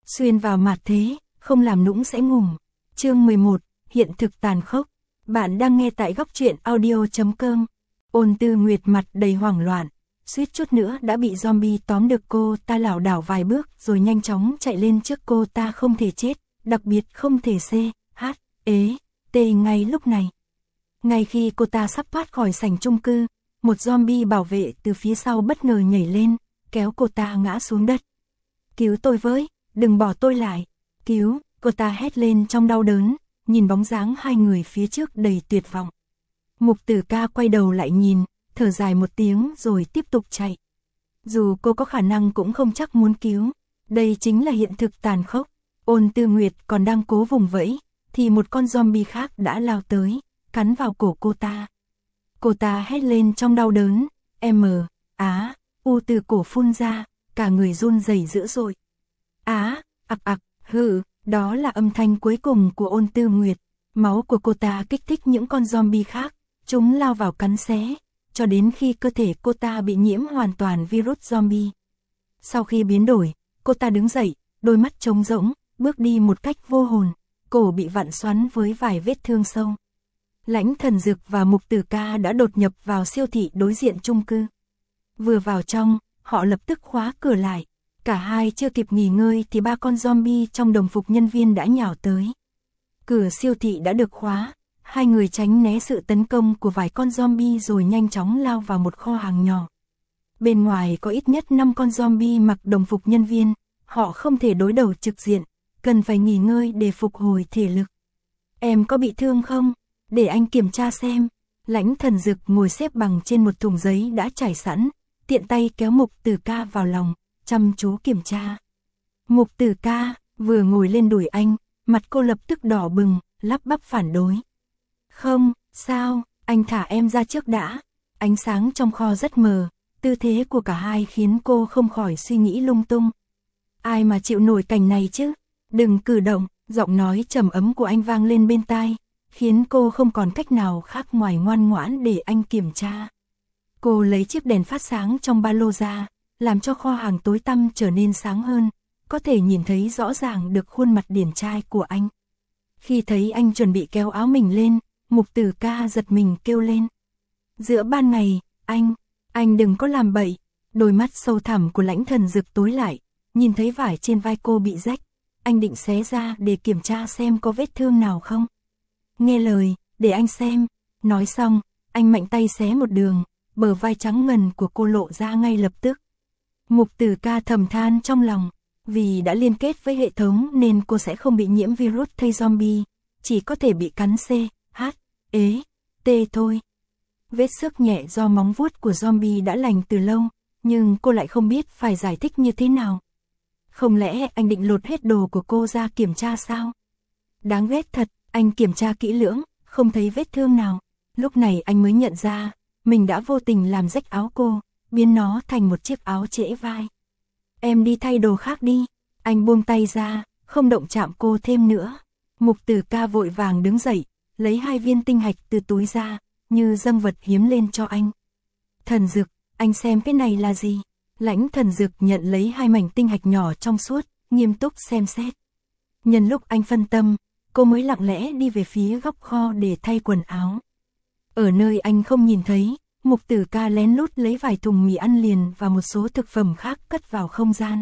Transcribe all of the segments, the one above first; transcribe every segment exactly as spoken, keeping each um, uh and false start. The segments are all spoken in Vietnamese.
xuyên vào mặt thế, không làm nũng sẽ ngủm. Chương mười một, hiện thực tàn khốc. Bạn đang nghe tại góc truyện audio chấm com. Ôn Tư Nguyệt mặt đầy hoảng loạn, suýt chút nữa đã bị zombie tóm được. Cô ta lảo đảo vài bước rồi nhanh chóng chạy lên trước. Cô ta không thể chết, đặc biệt không thể C, H, ế, T ngay lúc này. Ngay khi cô ta sắp thoát khỏi sảnh chung cư, một zombie bảo vệ từ phía sau bất ngờ nhảy lên, kéo cô ta ngã xuống đất. Cứu tôi với, đừng bỏ tôi lại. Cứu, cô ta hét lên trong đau đớn, nhìn bóng dáng hai người phía trước đầy tuyệt vọng. Mục Tử Ca quay đầu lại nhìn, thở dài một tiếng rồi tiếp tục chạy. Dù cô có khả năng cũng không chắc muốn cứu, đây chính là hiện thực tàn khốc. Ôn Tư Nguyệt còn đang cố vùng vẫy, thì một con zombie khác đã lao tới, cắn vào cổ cô ta. Cô ta hét lên trong đau đớn, M, á, u từ cổ phun ra, cả người run rẩy dữ dội. Á, ặc ặc, hừ, đó là âm thanh cuối cùng của Ôn Tư Nguyệt. Máu của cô ta kích thích những con zombie khác, chúng lao vào cắn xé, cho đến khi cơ thể cô ta bị nhiễm hoàn toàn virus zombie. Sau khi biến đổi, cô ta đứng dậy, đôi mắt trống rỗng, bước đi một cách vô hồn, cổ bị vặn xoắn với vài vết thương sâu. Lãnh Thần Dực và Mục Tử Ca đã đột nhập vào siêu thị đối diện chung cư. Vừa vào trong, họ lập tức khóa cửa lại. Cả hai chưa kịp nghỉ ngơi thì ba con zombie trong đồng phục nhân viên đã nhào tới. Cửa siêu thị đã được khóa, hai người tránh né sự tấn công của vài con zombie rồi nhanh chóng lao vào một kho hàng nhỏ. Bên ngoài có ít nhất năm con zombie mặc đồng phục nhân viên, họ không thể đối đầu trực diện, cần phải nghỉ ngơi để phục hồi thể lực. Em có bị thương không? Để anh kiểm tra xem. Lãnh Thần Dực ngồi xếp bằng trên một thùng giấy đã trải sẵn, tiện tay kéo Mục Tử Ca vào lòng, chăm chú kiểm tra. Mục Tử Ca vừa ngồi lên đùi anh, mặt cô lập tức đỏ bừng, lắp bắp phản đối. Không, sao, anh thả em ra trước đã. Ánh sáng trong kho rất mờ, tư thế của cả hai khiến cô không khỏi suy nghĩ lung tung. Ai mà chịu nổi cảnh này chứ? Đừng cử động, giọng nói trầm ấm của anh vang lên bên tai, khiến cô không còn cách nào khác ngoài ngoan ngoãn để anh kiểm tra. Cô lấy chiếc đèn phát sáng trong ba lô ra, làm cho kho hàng tối tăm trở nên sáng hơn, có thể nhìn thấy rõ ràng được khuôn mặt điển trai của anh. Khi thấy anh chuẩn bị kéo áo mình lên, Mục Tử Ca giật mình kêu lên. Giữa ban ngày, anh, anh đừng có làm bậy. Đôi mắt sâu thẳm của Lãnh Thần Dực tối lại, nhìn thấy vải trên vai cô bị rách. Anh định xé ra để kiểm tra xem có vết thương nào không. Nghe lời, để anh xem. Nói xong, anh mạnh tay xé một đường, bờ vai trắng ngần của cô lộ ra ngay lập tức. Mục Tử Ca thầm than trong lòng, vì đã liên kết với hệ thống nên cô sẽ không bị nhiễm virus thây zombie, chỉ có thể bị cắn C, H, ế, T thôi. Vết xước nhẹ do móng vuốt của zombie đã lành từ lâu, nhưng cô lại không biết phải giải thích như thế nào. Không lẽ anh định lột hết đồ của cô ra kiểm tra sao? Đáng ghét thật, anh kiểm tra kỹ lưỡng, không thấy vết thương nào. Lúc này anh mới nhận ra, mình đã vô tình làm rách áo cô, biến nó thành một chiếc áo trễ vai. Em đi thay đồ khác đi. Anh buông tay ra, không động chạm cô thêm nữa. Mục Tử Ca vội vàng đứng dậy, lấy hai viên tinh hạch từ túi ra, như dâng vật hiếm lên cho anh. Thần Dực, anh xem cái này là gì? Lãnh Thần Dực nhận lấy hai mảnh tinh hạch nhỏ trong suốt, nghiêm túc xem xét. Nhân lúc anh phân tâm, cô mới lặng lẽ đi về phía góc kho để thay quần áo. Ở nơi anh không nhìn thấy, Mục Tử Ca lén lút lấy vài thùng mì ăn liền và một số thực phẩm khác cất vào không gian.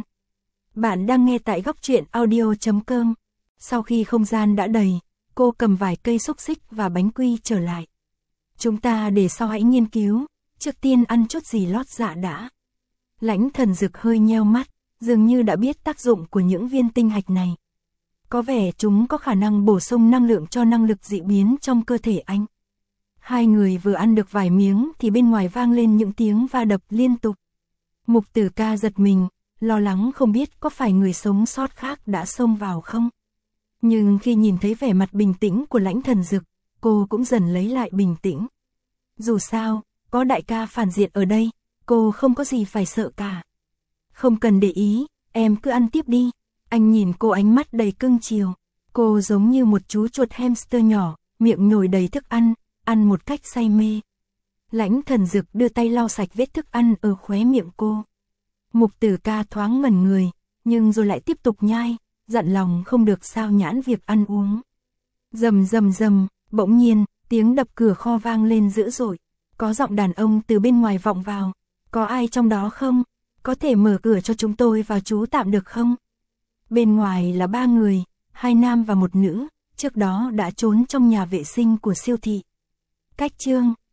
Bạn đang nghe tại góc truyện audio chấm com. Sau khi không gian đã đầy, cô cầm vài cây xúc xích và bánh quy trở lại. Chúng ta để sau hãy nghiên cứu, trước tiên ăn chút gì lót dạ đã. Lãnh Thần Dực hơi nheo mắt, dường như đã biết tác dụng của những viên tinh hạch này. Có vẻ chúng có khả năng bổ sung năng lượng cho năng lực dị biến trong cơ thể anh. Hai người vừa ăn được vài miếng thì bên ngoài vang lên những tiếng va đập liên tục. Mục Tử Ca giật mình, lo lắng không biết có phải người sống sót khác đã xông vào không. Nhưng khi nhìn thấy vẻ mặt bình tĩnh của Lãnh Thần Dực, cô cũng dần lấy lại bình tĩnh. Dù sao, có đại ca phản diện ở đây, cô không có gì phải sợ cả. Không cần để ý, em cứ ăn tiếp đi. Anh nhìn cô ánh mắt đầy cưng chiều. Cô giống như một chú chuột hamster nhỏ, miệng nhồi đầy thức ăn, ăn một cách say mê. Lãnh Thần Dực đưa tay lau sạch vết thức ăn ở khóe miệng cô. Mục Tử Ca thoáng ngẩn người, nhưng rồi lại tiếp tục nhai, dặn lòng không được sao nhãng việc ăn uống. Rầm rầm rầm, bỗng nhiên, tiếng đập cửa kho vang lên dữ dội. Có giọng đàn ông từ bên ngoài vọng vào. Có ai trong đó không? Có thể mở cửa cho chúng tôi vào trú tạm được không? Bên ngoài là ba người, hai nam và một nữ, trước đó đã trốn trong nhà vệ sinh của siêu thị. Cách chương